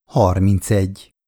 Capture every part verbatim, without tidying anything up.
harmincegy.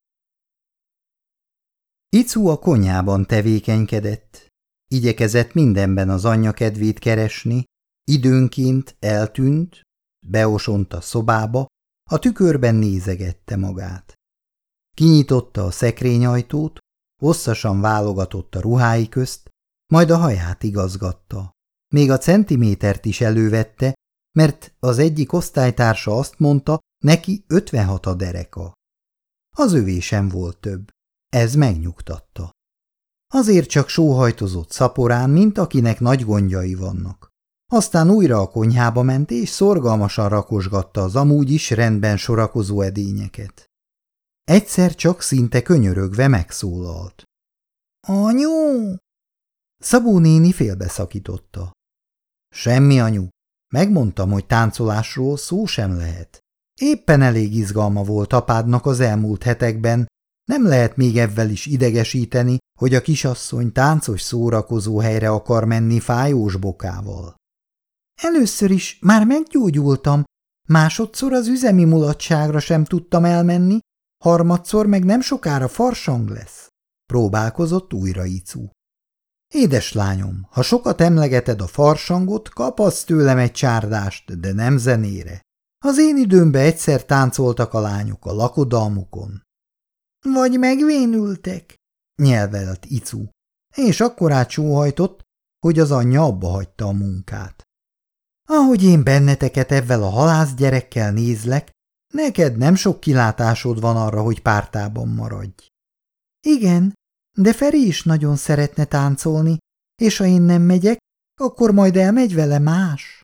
Icu a konyhában tevékenykedett. Igyekezett mindenben az anyja kedvét keresni, időnként eltűnt, beosont a szobába, a tükörben nézegette magát. Kinyitotta a szekrényajtót, hosszasan válogatott a ruhái közt, majd a haját igazgatta. Még a centimétert is elővette, mert az egyik osztálytársa azt mondta, neki ötvenhat a dereka. Az övé sem volt több. Ez megnyugtatta. Azért csak sóhajtozott szaporán, mint akinek nagy gondjai vannak. Aztán újra a konyhába ment, és szorgalmasan rakosgatta az amúgy is rendben sorakozó edényeket. Egyszer csak szinte könyörögve megszólalt. – Anyu! Szabó néni félbeszakította. – Semmi, anyu. Megmondtam, hogy táncolásról szó sem lehet. Éppen elég izgalma volt apádnak az elmúlt hetekben, nem lehet még evvel is idegesíteni, hogy a kisasszony táncos szórakozó helyre akar menni fájós bokával. Először is már meggyógyultam, másodszor az üzemi mulatságra sem tudtam elmenni, harmadszor meg nem sokára farsang lesz. Próbálkozott újra Icu. Édeslányom, ha sokat emlegeted a farsangot, kaphatsz tőlem egy csárdást, de nem zenére. Az én időmben egyszer táncoltak a lányok a lakodalmukon. Vagy megvénültek, nyelvelt Icu, és akkorát sóhajtott, hogy az anyja abba hagyta a munkát. Ahogy én benneteket evvel a halászgyerekkel nézlek, neked nem sok kilátásod van arra, hogy pártában maradj. Igen, de Feri is nagyon szeretne táncolni, és ha én nem megyek, akkor majd elmegy vele más.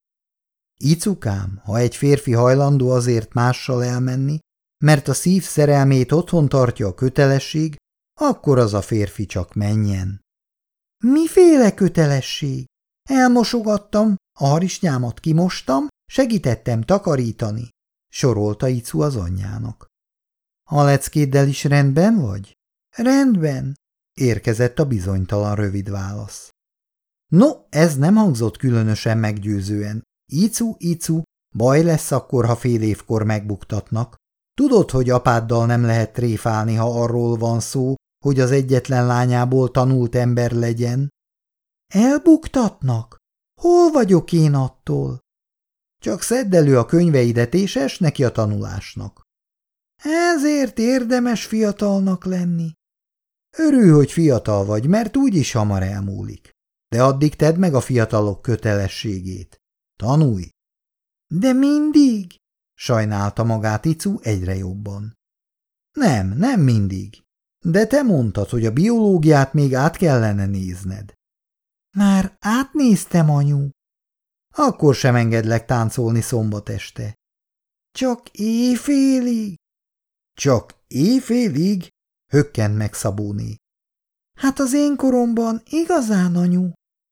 Icukám, ha egy férfi hajlandó azért mással elmenni, mert a szív szerelmét otthon tartja a kötelesség, akkor az a férfi csak menjen. Miféle kötelesség? Elmosogattam, a harisnyámat kimostam, segítettem takarítani, sorolta Icu az anyjának. A leckéddel is rendben vagy? Rendben, érkezett a bizonytalan rövid válasz. No, ez nem hangzott különösen meggyőzően. Icu, Icu, baj lesz akkor, ha fél évkor megbuktatnak. Tudod, hogy apáddal nem lehet tréfálni, ha arról van szó, hogy az egyetlen lányából tanult ember legyen. Elbuktatnak? Hol vagyok én attól? Csak szedd elő a könyveidet, és ess neki a tanulásnak. Ezért érdemes fiatalnak lenni. Örülj, hogy fiatal vagy, mert úgyis hamar elmúlik. De addig tedd meg a fiatalok kötelességét. Tanulj! De mindig? Sajnálta magát Icu egyre jobban. Nem, nem mindig. De te mondtad, hogy a biológiát még át kellene nézned. Már átnéztem, anyu. Akkor sem engedlek táncolni szombat este. Csak éjfélig? Csak éjfélig? Hökkent meg Szabóné. Hát az én koromban igazán, anyu.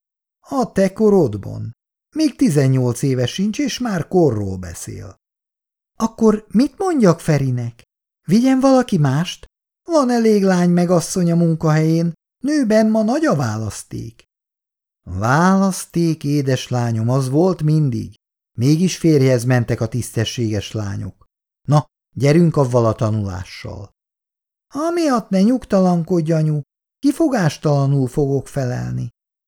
A te korodban? Még tizennyolc éves sincs, és már korról beszél. Akkor mit mondjak Ferinek? Vigyen valaki mást? Van elég lány meg asszony a munkahelyén, nőben ma nagy a választék. Választék, édeslányom, az volt mindig. Mégis férjhez mentek a tisztességes lányok. Na, gyerünk avval a tanulással. Amiatt ne nyugtalankodj, anyu, kifogástalanul fogok felelni.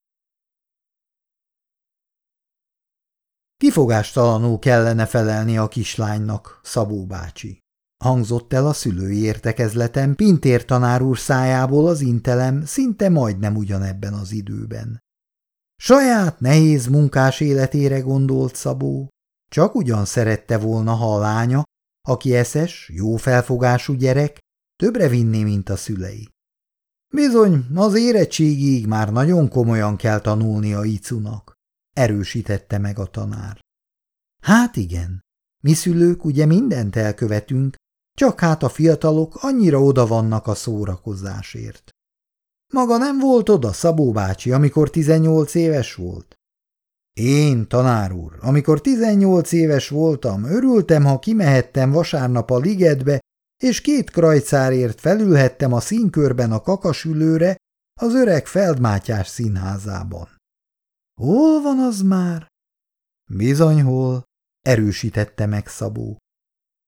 Kifogástalanul kellene felelni a kislánynak, Szabó bácsi. Hangzott el a szülői értekezleten Pintér tanár úr szájából az intelem szinte majdnem ugyanebben az időben. Saját nehéz munkás életére gondolt Szabó, csak ugyan szerette volna, ha a lánya, aki eszes, jó felfogású gyerek, többre vinné, mint a szülei. Bizony, az érettségig már nagyon komolyan kell tanulnia Icunak, erősítette meg a tanár. Hát igen, mi szülők ugye mindent elkövetünk, csak hát a fiatalok annyira oda vannak a szórakozásért. Maga nem volt oda, Szabó bácsi, amikor tizennyolc éves volt? Én, tanár úr, amikor tizennyolc éves voltam, örültem, ha kimehettem vasárnap a ligetbe, és két krajcárért felülhettem a színkörben a kakasülőre az öreg Feldmátyás színházában. Hol van az már? Bizony hol, erősítette meg Szabó.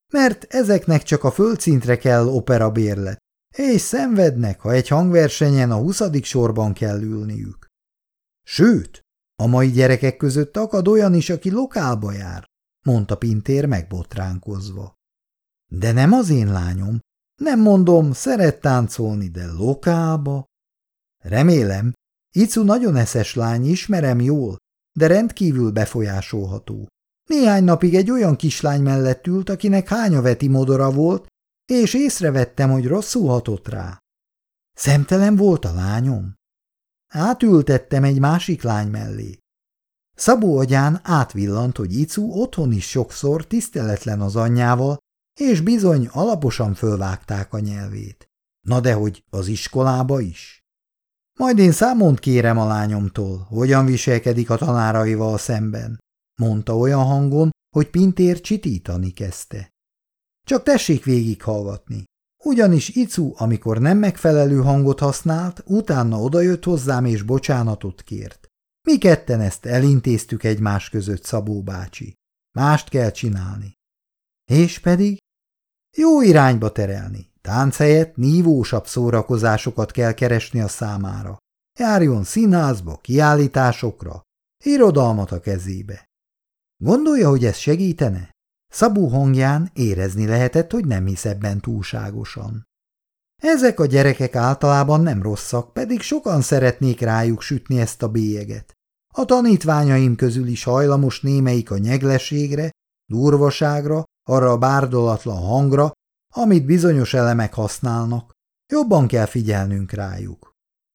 mert ezeknek csak a földszintre kell operabérlet, és szenvednek, ha egy hangversenyen a huszadik sorban kell ülniük. Sőt, a mai gyerekek között akad olyan is, aki lokálba jár, mondta Pintér megbotránkozva. De nem az én lányom, nem mondom, szeret táncolni, de lokálba. Remélem, Icu nagyon eszes lány, ismerem jól, de rendkívül befolyásolható. Néhány napig egy olyan kislány mellett ült, akinek hányaveti modora volt, és észrevettem, hogy rosszul hatott rá. Szemtelen volt a lányom? Átültettem egy másik lány mellé. Szabó agyán átvillant, hogy Icu otthon is sokszor tiszteletlen az anyjával, és bizony alaposan fölvágták a nyelvét. Na dehogy az iskolába is. Majd én számont kérem a lányomtól, hogyan viselkedik a tanáraival szemben, mondta olyan hangon, hogy Pintér csitítani kezdte. Csak tessék végighallgatni. Ugyanis Icu, amikor nem megfelelő hangot használt, utána odajött hozzám és bocsánatot kért. Mi ketten ezt elintéztük egymás között, Szabó bácsi. Mást kell csinálni. És pedig? Jó irányba terelni. Tánc helyett nívósabb szórakozásokat kell keresni a számára. Járjon színházba, kiállításokra, irodalmat a kezébe. Gondolja, hogy ez segítene? Szabó hangján érezni lehetett, hogy nem hisz ebben túlságosan. Ezek a gyerekek általában nem rosszak, pedig sokan szeretnék rájuk sütni ezt a bélyeget. A tanítványaim közül is hajlamos némelyik a nyegleségre, durvaságra, arra a bárdolatlan hangra, amit bizonyos elemek használnak. Jobban kell figyelnünk rájuk.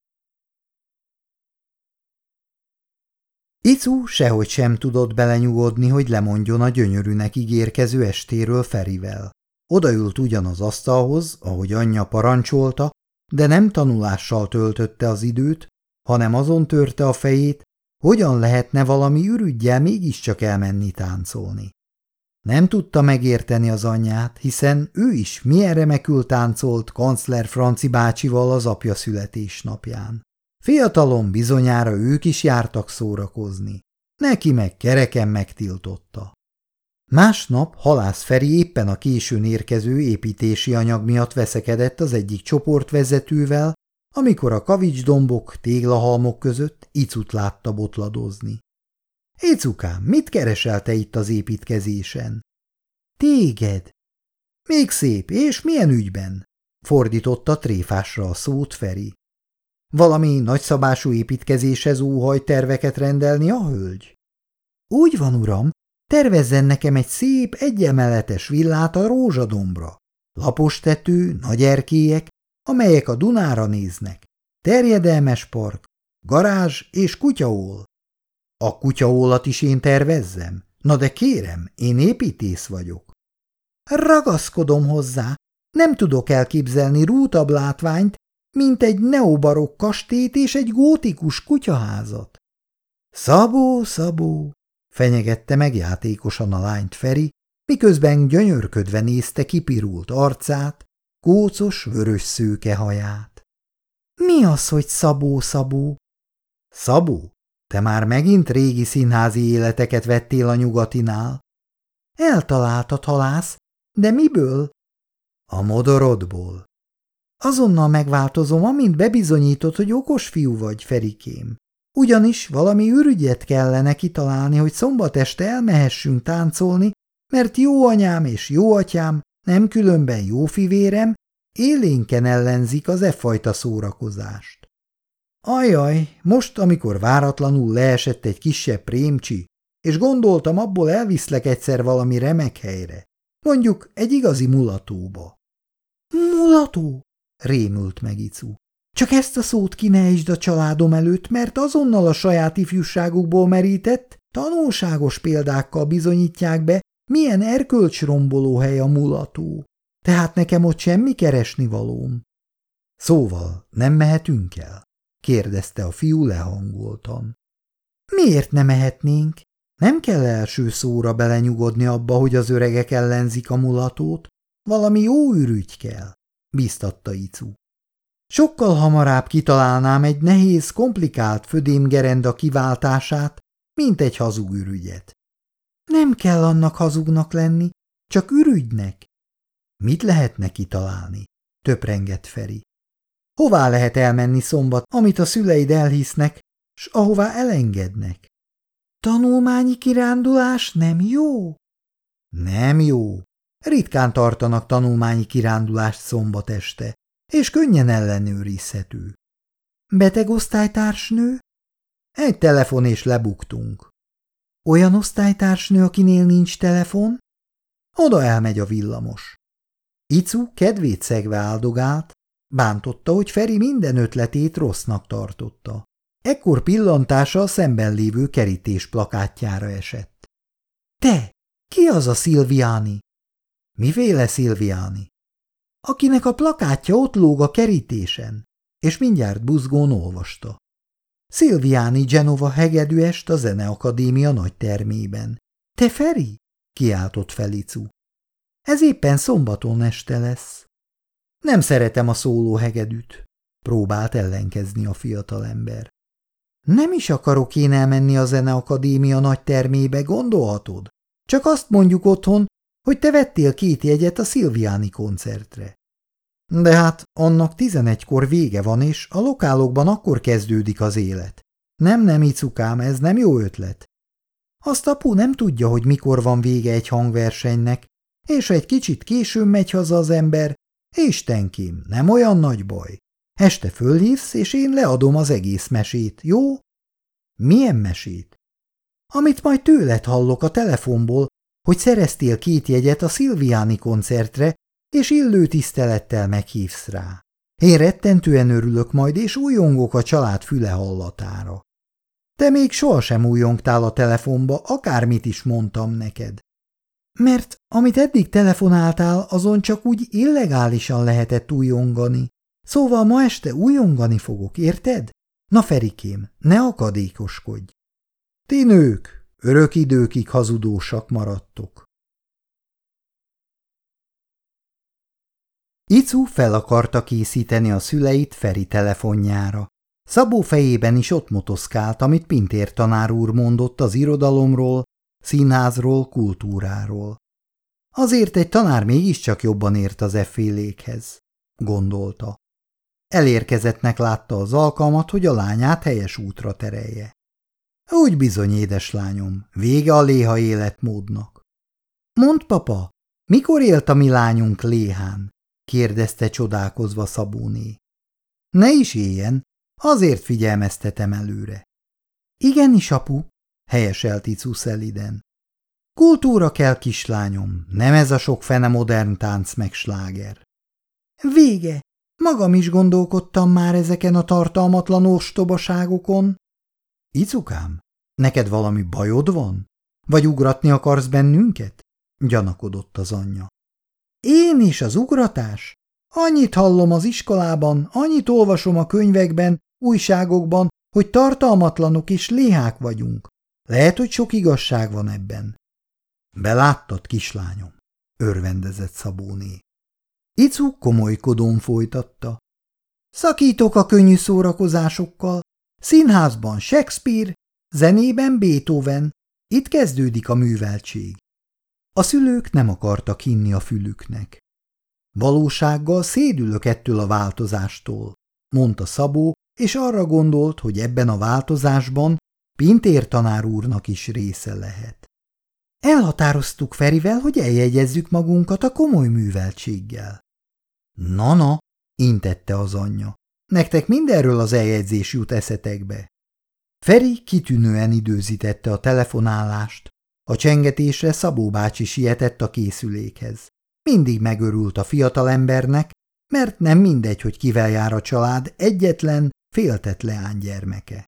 Icu sehogy sem tudott belenyugodni, hogy lemondjon a gyönyörűnek ígérkező estéről Ferivel. Odaült ugyan az asztalhoz, ahogy anyja parancsolta, de nem tanulással töltötte az időt, hanem azon törte a fejét, hogyan lehetne valami ürüggyel mégiscsak elmenni táncolni. Nem tudta megérteni az anyját, hiszen ő is milyen remekül táncolt kancler Franci bácsival az apja születésnapján. Fiatalon bizonyára ők is jártak szórakozni. Neki meg kereken megtiltotta. Másnap Halász Feri éppen a későn érkező építési anyag miatt veszekedett az egyik csoportvezetővel, amikor a kavicsdombok, téglahalmok között Icut látta botladozni. – Icukám, mit keresel te itt az építkezésen? – Téged. – Még szép, és milyen ügyben? – fordította tréfásra a szót Feri. – Valami nagyszabású építkezéshez óhajt terveket rendelni a hölgy? – Úgy van, uram, tervezzen nekem egy szép, egyemeletes villát a Rózsadombra. Lapos tető, nagy erkélyek, amelyek a Dunára néznek. Terjedelmes park, garázs és kutyaól. A kutyaólat is én tervezzem? Na de kérem, én építész vagyok. Ragaszkodom hozzá, nem tudok elképzelni rútabb látványt, mint egy neobarokk kastélyt és egy gótikus kutyaházat. Szabó, Szabó, fenyegette meg játékosan a lányt Feri, miközben gyönyörködve nézte kipirult arcát, kócos, vörös szőke haját. Mi az, hogy Szabó, Szabó? Szabó, te már megint régi színházi életeket vettél a nyugatinál? Eltaláltad, Halász, de miből? A modorodból. Azonnal megváltozom, amint bebizonyítod, hogy okos fiú vagy, Ferikém. Ugyanis valami ürügyet kellene kitalálni, hogy szombat este elmehessünk táncolni, mert jó anyám és jó atyám, nem különben jó fivérem, élénken ellenzik az e fajta szórakozást. Ajaj, most, amikor váratlanul leesett egy kisebb prémcsi, és gondoltam, abból elviszlek egyszer valami remek helyre, mondjuk egy igazi mulatóba. Mulató? Rémült meg Icu. Csak ezt a szót ki ne ejtsd a családom előtt, mert azonnal a saját ifjúságukból merített, tanulságos példákkal bizonyítják be, milyen erkölcsromboló hely a mulató. Tehát nekem ott semmi keresnivalóm. Szóval nem mehetünk el? Kérdezte a fiú lehangoltan. Miért ne mehetnénk? Nem kell első szóra belenyugodni abba, hogy az öregek ellenzik a mulatót. Valami jó ürügy kell, bíztatta Icu. Sokkal hamarabb kitalálnám egy nehéz, komplikált födémgerenda kiváltását, mint egy hazug ürügyet. Nem kell annak hazugnak lenni, csak ürügynek. Mit lehetne kitalálni? Töprengett Feri. Hová lehet elmenni szombat, amit a szüleid elhisznek, s ahová elengednek? Tanulmányi kirándulás nem jó? Nem jó. Ritkán tartanak tanulmányi kirándulást szombat este, és könnyen ellenőrizhető. Beteg osztálytársnő? Egy telefon és lebuktunk. Olyan osztálytársnő, akinél nincs telefon? Oda elmegy a villamos. Icu kedvét szegve áldogált, bántotta, hogy Feri minden ötletét rossznak tartotta. Ekkor pillantása a szemben lévő kerítés plakátjára esett. Te, ki az a Silviani? Miféle Silviani? Akinek a plakátja ott lóg a kerítésen, és mindjárt buzgón olvasta. Silviani Genova hegedűest a Zeneakadémia nagy termében. Te, Feri? Kiáltott fel Icu. Ez éppen szombaton este lesz. Nem szeretem a szóló hegedűt, próbált ellenkezni a fiatalember. Nem is akarok én elmenni a Zeneakadémia nagy termébe, gondolhatod? Csak azt mondjuk otthon, hogy te vettél két jegyet a Silviani koncertre. De hát annak tizenegykor vége van, és a lokálokban akkor kezdődik az élet. Nem, nem, Icukám, ez nem jó ötlet. Azt apu nem tudja, hogy mikor van vége egy hangversenynek, és ha egy kicsit későn megy haza az ember, Istenkém, nem olyan nagy baj. Este fölhívsz, és én leadom az egész mesét, jó? Milyen mesét? Amit majd tőled hallok a telefonból, hogy szereztél két jegyet a Silviani koncertre, és illő tisztelettel meghívsz rá. Én rettentően örülök majd, és újongok a család füle hallatára. Te még sohasem újongtál a telefonba, akármit is mondtam neked. Mert amit eddig telefonáltál, azon csak úgy illegálisan lehetett újongani. Szóval ma este újongani fogok, érted? Na, Ferikém, ne akadékoskodj. Ti nők, örök időkig hazudósak maradtok. Icu fel akarta készíteni a szüleit Feri telefonjára. Szabó fejében is ott motoszkált, amit Pintér tanár úr mondott az irodalomról, színházról, kultúráról. Azért egy tanár mégiscsak jobban ért az effélékhez, gondolta. Elérkezettnek látta az alkalmat, hogy a lányát helyes útra terelje. Úgy bizony, édeslányom, vége a léha életmódnak. Mondd, papa, mikor élt a mi lányunk léhán? Kérdezte csodálkozva Szabóné. Ne is éljen, azért figyelmeztetem előre. Igenis, apu, helyeselt Icu szeliden. Kultúra kell, kislányom, nem ez a sok fene modern tánc meg sláger. Vége, magam is gondolkodtam már ezeken a tartalmatlan ostobaságokon. Icukám, neked valami bajod van? Vagy ugratni akarsz bennünket? Gyanakodott az anyja. Én is az ugratás? Annyit hallom az iskolában, annyit olvasom a könyvekben, újságokban, hogy tartalmatlanok és léhák vagyunk. Lehet, hogy sok igazság van ebben. Beláttad, kislányom, örvendezett Szabóné. Icu komolykodón folytatta. Szakítok a könnyű szórakozásokkal. Színházban Shakespeare, zenében Beethoven. Itt kezdődik a műveltség. A szülők nem akartak hinni a fülüknek. Valósággal szédülök ettől a változástól, mondta Szabó, és arra gondolt, hogy ebben a változásban Pintér tanár úrnak is része lehet. Elhatároztuk Ferivel, hogy eljegyezzük magunkat a komoly műveltséggel. Na-na, intette az anyja, nektek mindenről az eljegyzés jut eszetekbe. Feri kitűnően időzítette a telefonálást. A csengetésre Szabó bácsi sietett a készülékhez. Mindig megörült a fiatalembernek, mert nem mindegy, hogy kivel jár a család egyetlen, féltett leánygyermeke.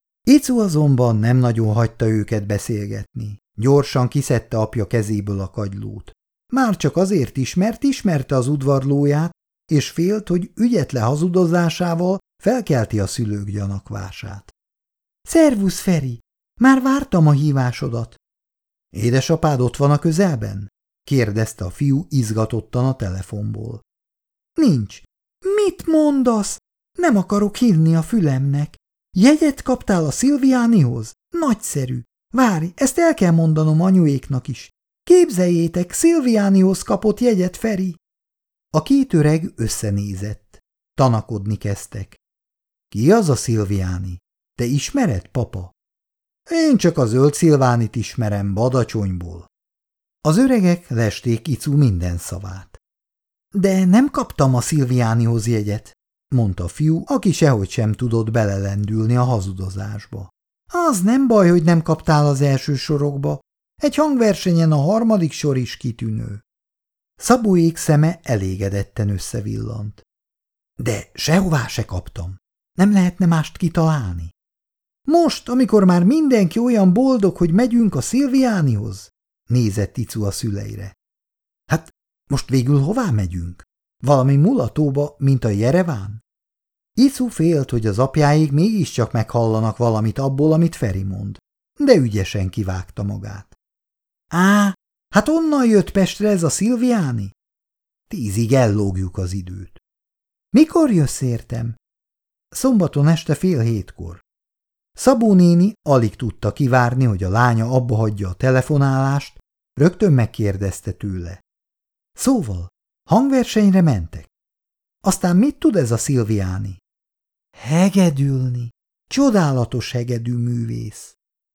Icu azonban nem nagyon hagyta őket beszélgetni. Gyorsan kiszedte apja kezéből a kagylót. Már csak azért is, mert ismerte az udvarlóját, és félt, hogy ügyetlen hazudozásával felkelti a szülők gyanakvását. Szervusz, Feri! Már vártam a hívásodat. Édesapád ott van a közelben? Kérdezte a fiú izgatottan a telefonból. Nincs. Mit mondasz? Nem akarok hinni a fülemnek. Jegyet kaptál a Silvianihoz? Nagyszerű. Várj, ezt el kell mondanom anyuéknak is. Képzeljétek, Szilviánihoz kapott jegyet Feri. A két öreg összenézett. Tanakodni kezdtek. Ki az a Szilviáni? Te ismered, papa? Én csak a zöld Szilvánit ismerem Badacsonyból. Az öregek lesték Icu minden szavát. De nem kaptam a Szilviánihoz jegyet, mondta a fiú, aki sehogy sem tudott belelendülni a hazudozásba. Az nem baj, hogy nem kaptál az első sorokba. Egy hangversenyen a harmadik sor is kitűnő. Szabóék szeme elégedetten összevillant. De sehová se kaptam. Nem lehetne mást kitalálni? Most, amikor már mindenki olyan boldog, hogy megyünk a Szilviánihoz? Nézett Icu a szüleire. Hát most végül hová megyünk? Valami mulatóba, mint a Jereván? Icu félt, hogy az apjáig mégiscsak meghallanak valamit abból, amit Feri mond, de ügyesen kivágta magát. Á, hát onnan jött Pestre ez a Szilviáni? Tízig ellógjuk az időt. Mikor jössz értem? Szombaton este fél hétkor. Szabó néni alig tudta kivárni, hogy a lánya abbahagyja a telefonálást, rögtön megkérdezte tőle. Szóval, hangversenyre mentek. Aztán mit tud ez a Szilviáni? Hegedülni. Csodálatos hegedű művész.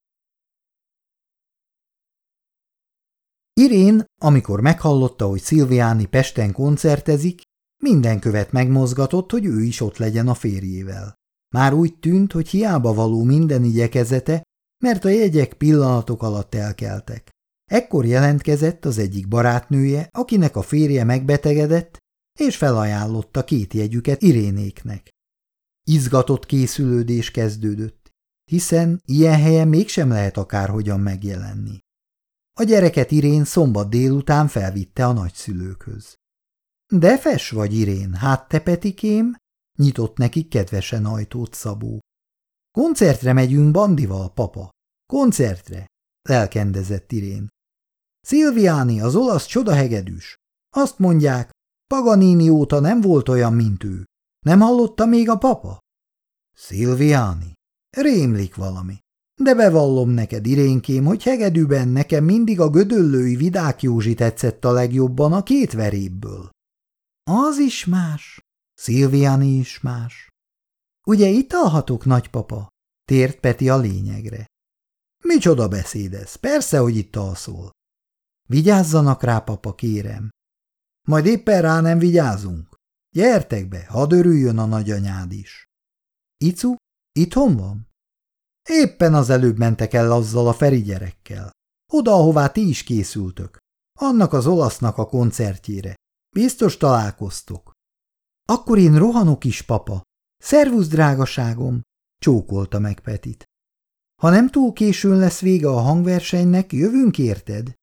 Irén, amikor meghallotta, hogy Szilviáni Pesten koncertezik, minden követ megmozgatott, hogy ő is ott legyen a férjével. Már úgy tűnt, hogy hiába való minden igyekezete, mert a jegyek pillanatok alatt elkeltek. Ekkor jelentkezett az egyik barátnője, akinek a férje megbetegedett, és felajánlotta két jegyüket Irénéknek. Izgatott készülődés kezdődött, hiszen ilyen helyen mégsem lehet akárhogyan megjelenni. A gyereket Irén szombat délután felvitte a nagyszülőkhöz. De fes vagy, Irén, hát te Petikém? Nyitott neki kedvesen ajtót Szabó. Koncertre megyünk Bandival, papa. Koncertre, lelkendezett Irén. Szilviáni, az olasz csodahegedűs. Azt mondják, Paganini óta nem volt olyan, mint ő. Nem hallotta még a papa? Szilviáni? Rémlik valami. De bevallom neked, Irénkém, hogy hegedűben nekem mindig a gödöllői Vidák Józsi tetszett a legjobban a két verébből. Az is más. Szilviáni is más. Ugye italhatok, nagypapa? Tért Peti a lényegre. Micsoda beszéd ez? Persze, hogy itt alszol. Vigyázzanak rá, papa, kérem. Majd éppen rá nem vigyázunk. Gyertek be, hadd örüljön a nagyanyád is. Icu, itthon van? Éppen az előbb mentek el azzal a Feri gyerekkel. Oda, ahová ti is készültök. Annak az olasznak a koncertjére. Biztos találkoztok. Akkor én rohanok is, papa. Szervusz, drágaságom, csókolta meg Petit. Ha nem túl későn lesz vége a hangversenynek, jövünk érted?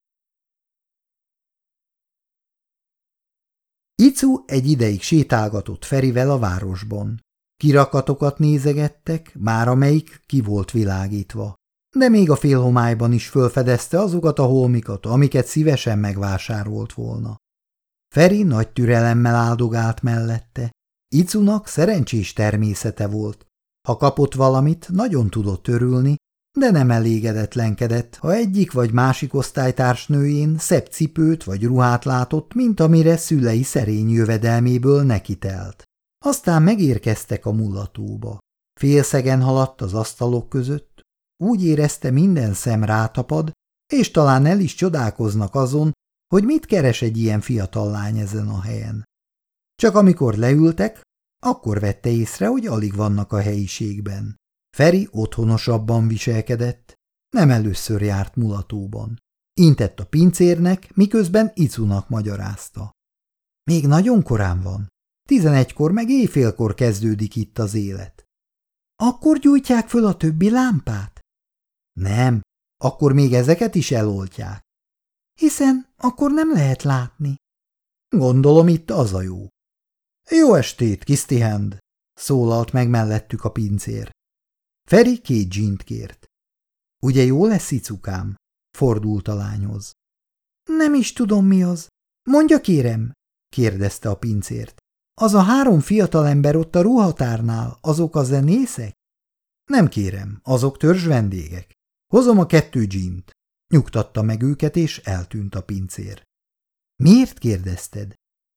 Icu egy ideig sétálgatott Ferivel a városban. Kirakatokat nézegettek, már amelyik ki volt világítva, de még a félhomályban is fölfedezte azokat a holmikat, amiket szívesen megvásárolt volna. Feri nagy türelemmel áldogált mellette. Icunak szerencsés természete volt. Ha kapott valamit, nagyon tudott örülni, de nem elégedetlenkedett, ha egyik vagy másik osztálytársnőjén szebb cipőt vagy ruhát látott, mint amire szülei szerény jövedelméből nekitelt. Aztán megérkeztek a mulatóba. Félszegen haladt az asztalok között, úgy érezte, minden szem rátapad, és talán el is csodálkoznak azon, hogy mit keres egy ilyen fiatal lány ezen a helyen. Csak amikor leültek, akkor vette észre, hogy alig vannak a helyiségben. Feri otthonosabban viselkedett, nem először járt mulatóban. Intett a pincérnek, miközben Icunak magyarázta. Még nagyon korán van. Tizenegykor meg éjfélkor kezdődik itt az élet. Akkor gyújtják föl a többi lámpát? Nem, akkor még ezeket is eloltják. Hiszen akkor nem lehet látni. Gondolom itt az a jó. Jó estét, Kisztihend, szólalt meg mellettük a pincér. Feri két dzsint kért. Ugye jó lesz, Icukám? Fordult a lányhoz. Nem is tudom, mi az. Mondja, kérem, kérdezte a pincért. Az a három fiatalember ott a ruhatárnál, azok a zenészek? Nem kérem, azok törzs vendégek. Hozom a kettő dzsint. Nyugtatta meg őket, és eltűnt a pincér. Miért kérdezted?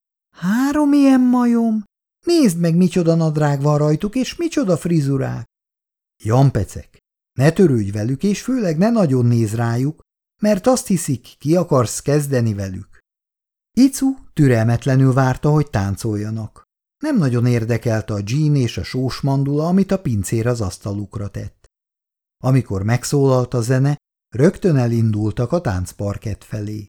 Három ilyen majom? Nézd meg, micsoda nadrág van rajtuk, és micsoda frizurák. Jampecek, ne törődj velük, és főleg ne nagyon néz rájuk, mert azt hiszik, ki akarsz kezdeni velük. Icu türelmetlenül várta, hogy táncoljanak. Nem nagyon érdekelte a dzsín és a sós mandula, amit a pincér az asztalukra tett. Amikor megszólalt a zene, rögtön elindultak a táncparkett felé.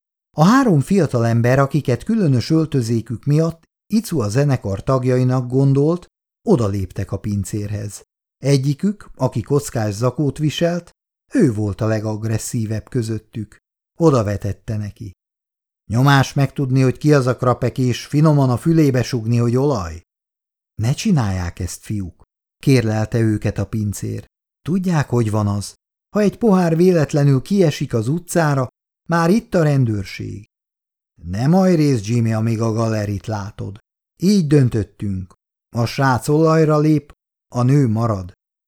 A három fiatalember, akiket különös öltözékük miatt Icu a zenekar tagjainak gondolt, odaléptek a pincérhez. Egyikük, aki kockás zakót viselt, ő volt a legagresszívebb közöttük. Oda vetette neki. Nyomás megtudni, hogy ki az a krapek, és finoman a fülébe sugni, hogy olaj? Ne csinálják ezt, fiúk, kérlelte őket a pincér. Tudják, hogy van az? Ha egy pohár véletlenül kiesik az utcára, már itt a rendőrség. Nem ajrész, Jimmy, amíg a galerit látod. Így döntöttünk. A srác olajra lép, a nő marad.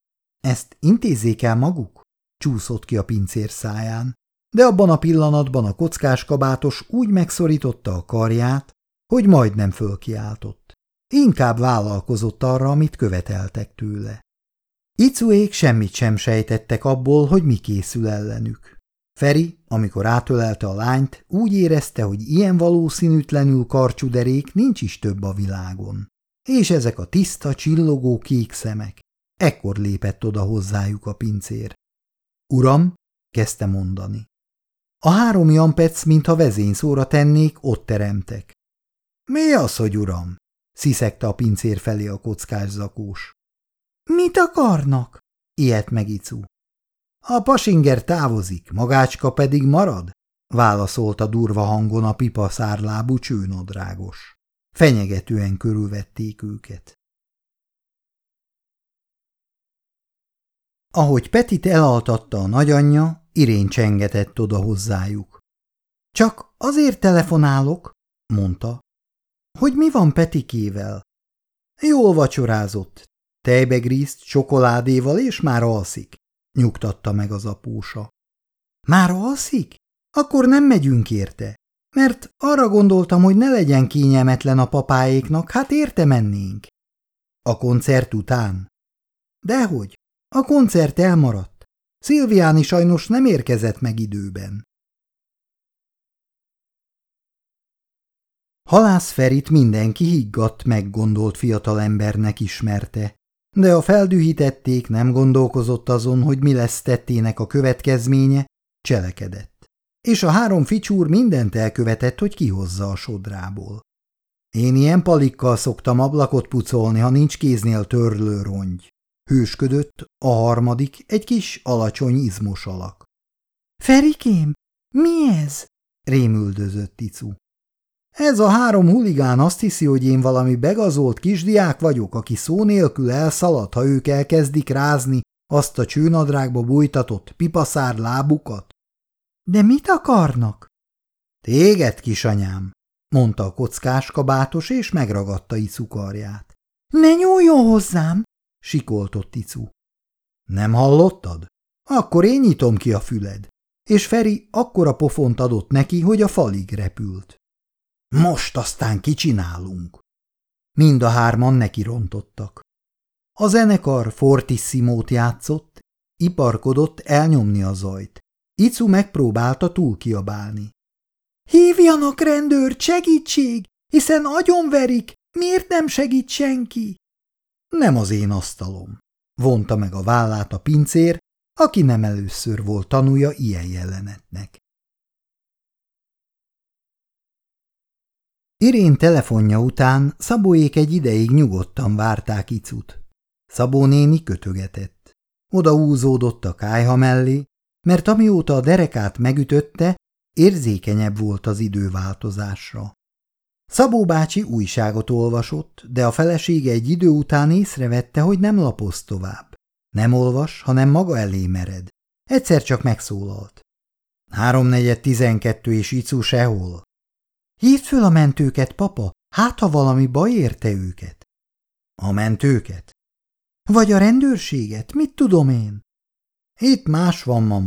Ezt intézzék el maguk? Csúszott ki a pincér száján, de abban a pillanatban a kockás kabátos úgy megszorította a karját, hogy majdnem fölkiáltott. Inkább vállalkozott arra, amit követeltek tőle. Icuék semmit sem sejtettek abból, hogy mi készül ellenük. Feri, amikor átölelte a lányt, úgy érezte, hogy ilyen valószínűtlenül karcsú derék nincs is több a világon. És ezek a tiszta, csillogó kék szemek. Ekkor lépett oda hozzájuk a pincér. Uram, kezdte mondani. A három jampec, mintha vezényszóra tennék, ott teremtek. Mi az, hogy uram? Sziszegte a pincér felé a kockás zakós. Mit akarnak? Ijedt meg Icu. A pasinger távozik, magácska pedig marad? Válaszolta durva hangon a pipa szárlábú csőnadrágos. Fenyegetően körülvették őket. Ahogy Petit elaltatta a nagyanyja, Irén csengetett oda hozzájuk. Csak azért telefonálok, mondta, hogy mi van Petikével. Jól vacsorázott, tejbegrízt, csokoládéval, és már alszik, nyugtatta meg az apósa. Már alszik? Akkor nem megyünk érte, mert arra gondoltam, hogy ne legyen kényelmetlen a papáéknak, hát érte mennénk. A koncert után? Dehogy, a koncert elmaradt. Szilviáni sajnos nem érkezett meg időben. Halász Ferit mindenki higgadt, meggondolt fiatalembernek ismerte, de a feldühítették, nem gondolkozott azon, hogy mi lesz tettének a következménye, cselekedett. És a három ficsúr mindent elkövetett, hogy kihozza a sodrából. Én ilyen palikkal szoktam ablakot pucolni, ha nincs kéznél törlő rongy. Hősködött a harmadik, egy kis, alacsony, izmos alak. Ferikém, mi ez? Rémüldözött Icu. Ez a három huligán azt hiszi, hogy én valami begazolt kisdiák vagyok, aki szó nélkül elszalad, ha ők elkezdik rázni azt a csőnadrágba bújtatott pipaszár lábukat. De mit akarnak? Téged, kisanyám, mondta a kockás kabátos, és megragadta Icu karját. Ne nyúljon hozzám! Sikoltott Icu. Nem hallottad? Akkor én nyitom ki a füled. És Feri akkora pofont adott neki, hogy a falig repült. Most aztán kicsinálunk. Mind a hárman nekirontottak. A zenekar fortissimót játszott, iparkodott elnyomni a zajt. Icu megpróbálta túl kiabálni. Hívjanak rendőrt, segítség, hiszen agyonverik, miért nem segít senki? Nem az én asztalom, vonta meg a vállát a pincér, aki nem először volt tanúja ilyen jelenetnek. Irén telefonja után Szabóék egy ideig nyugodtan várták Icut. Szabó néni kötögetett. Oda húzódott a kályha mellé, mert amióta a derekát megütötte, érzékenyebb volt az időváltozásra. Szabó bácsi újságot olvasott, de a felesége egy idő után észrevette, hogy nem lapoz tovább. Nem olvas, hanem maga elé mered. Egyszer csak megszólalt. Háromnegyed tizenkettő és Icu sehol. Hívd föl a mentőket, papa, hát ha valami baj érte őket. A mentőket? Vagy a rendőrséget, mit tudom én? Itt más van, mama.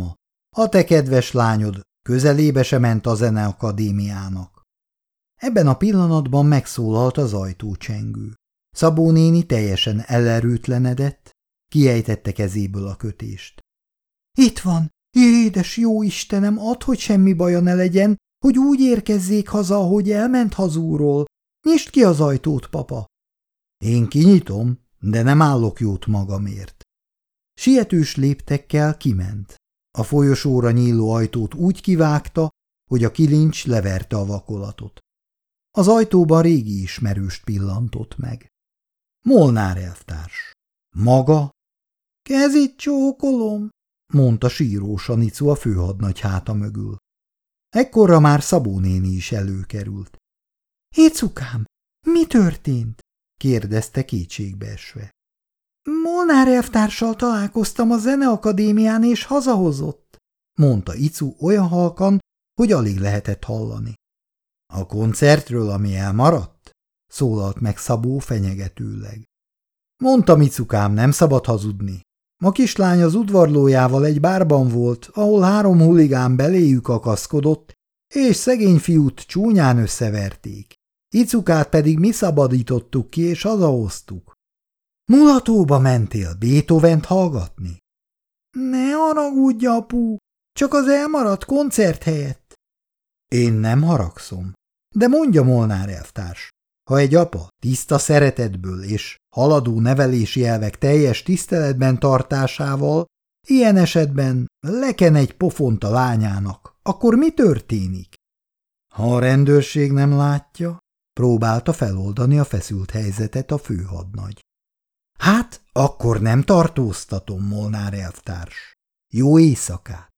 A te kedves lányod közelébe se ment a zeneakadémiának. Ebben a pillanatban megszólalt az ajtócsengő. Szabó néni teljesen elerőtlenedett, kiejtette kezéből a kötést. Itt van, édes jó Istenem, add, hogy semmi baja ne legyen, hogy úgy érkezzék haza, ahogy elment hazúról. Nyisd ki az ajtót, papa. Én kinyitom, de nem állok jót magamért. Sietős léptekkel kiment. A folyosóra nyíló ajtót úgy kivágta, hogy a kilincs leverte a vakolatot. Az ajtóban régi ismerőst pillantott meg. Molnár elvtárs. Maga? Kezét csókolom, mondta sírósan Icu a főhadnagy háta mögül. Ekkorra már Szabó néni is előkerült. Icukám, mi történt? kérdezte kétségbeesve. Molnár elvtárssal találkoztam a zeneakadémián, és hazahozott, mondta Icu olyan halkan, hogy alig lehetett hallani. A koncertről, ami elmaradt? Szólalt meg Szabó fenyegetőleg. Mondtam, Icukám, nem szabad hazudni. A kislány az udvarlójával egy bárban volt, ahol három huligán beléjük akaszkodott, és szegény fiút csúnyán összeverték. Icukát pedig mi szabadítottuk ki, és hazahoztuk. Mulatóba mentél Beethovent hallgatni? Ne haragudj, apu, csak az elmaradt koncert helyett. Én nem haragszom, de mondja, Molnár elvtárs, ha egy apa tiszta szeretetből és haladó nevelési elvek teljes tiszteletben tartásával ilyen esetben leken egy pofont a lányának, akkor mi történik? Ha a rendőrség nem látja, próbálta feloldani a feszült helyzetet a főhadnagy. Hát, akkor nem tartóztatom, Molnár elvtárs. Jó éjszakát!